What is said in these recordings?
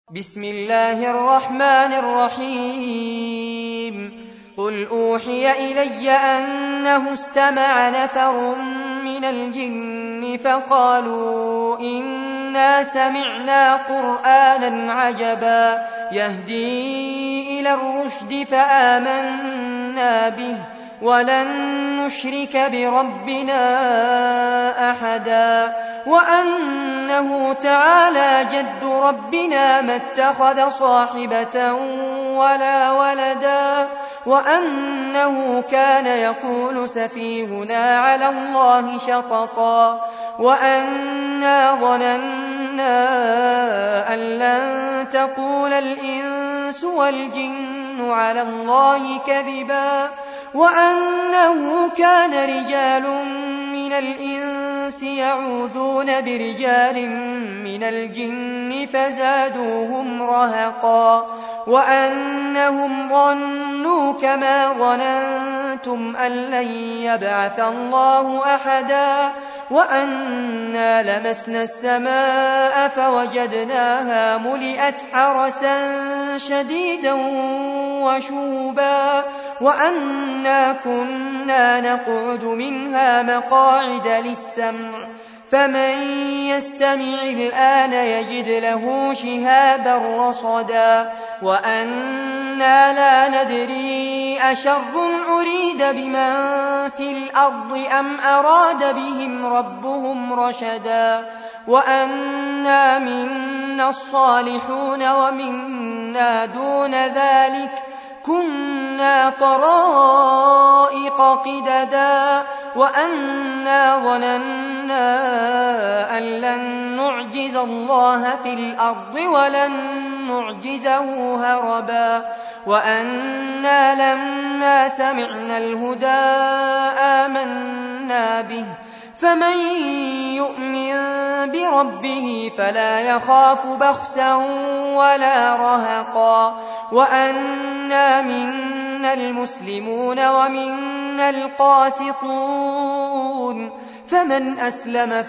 بسم الله الرحمن الرحيم قل أوحي إلي أنه استمع نفر من الجن فقالوا إنا سمعنا قرآنا عجبا يهدي إلى الرشد فآمنا به ولن نشرك بربنا أحدا وأنه تعالى جد ربنا ما اتخذ صاحبة ولا ولدا وأنه كان يقول سفيهنا على الله شططا وأنا ظننا أن لن تقول الإنس والجن على الله كذبا وأنه كان رجال من الإنس يعوذون برجال من الجن فزادوهم رهقا وأنهم ظنوا كما ظننتم أن لن يبعث الله أحدا وأنا لمسنا السماء فوجدناها ملئت حرسا شديدا وشوبا وأنا كنا نقعد منها مقاعد للسمع فمن يستمع الآن يجد له شهابا رصدا وأنا لا ندري أشر أريد بمن في الأرض أم أراد بهم ربهم رشدا وأنا منا الصالحون ومنا دون ذلك كنا طرائق قددا وأنا ظننا أن لن نعجز الله في الأرض ولن نعجزه هربا وأنا لما سمعنا الهدى آمنا به فمن يؤمن بربه فلا يخاف بخسا ولا رهقا وأنا منا المسلمون ومنا القاسطون فمن أسلم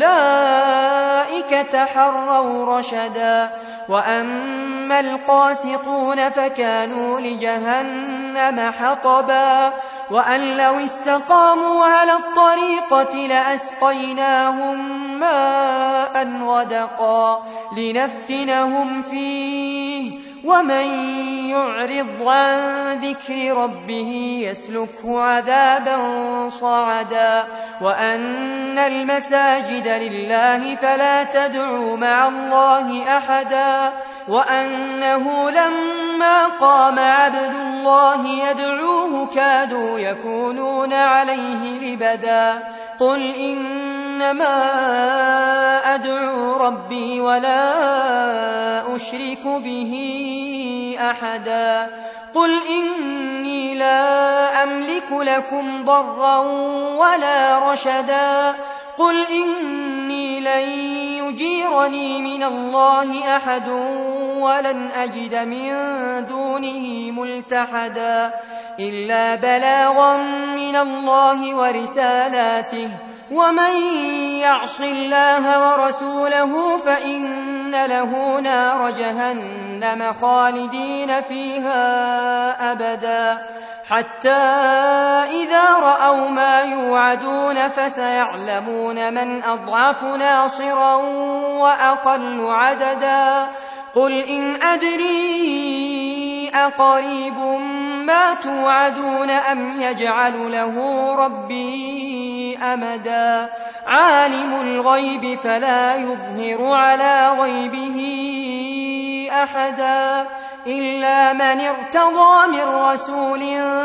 فأولئك تحروا رشدا وأما القاسطون فكانوا لجهنم حطبا وأن لو استقاموا على الطريقة لأسقيناهم ماء غدقا لنفتنهم فيه ومن يعرض عن ذكر ربه يسلكه عذابا صعدا وأن المساجد لله فلا تدعوا مع الله أحدا وأنه لما قام عبد الله يدعوه كادوا يكونون عليه لبدا قل إنما أدعو ربي ولا أشرك به أحدا قل إني لا أملك لكم ضرا ولا رشدا قل إني لن يجيرني من الله أحد ولن أجد من دونه ملتحدا إلا بلاغا من الله ورسالاته ومن يعص الله ورسوله فإن له نار جهنم خالدين فيها أبدا حتى إذا رأوا ما يوعدون فسيعلمون من أضعف ناصرا وأقل عددا قل إن أدري أقريب ما توعدون أم يجعل له ربي أمدا عالم الغيب فلا يظهر على غيبه أحدا إلا من ارتضى من رسول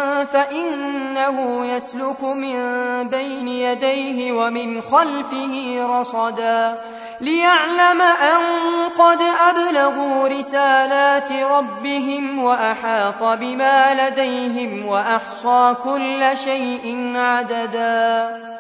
فإنه يسلك من بين يديه ومن خلفه رصدا ليعلم أن قد أبلغوا رسالات ربهم وأحاط بما لديهم وأحصى كل شيء عددا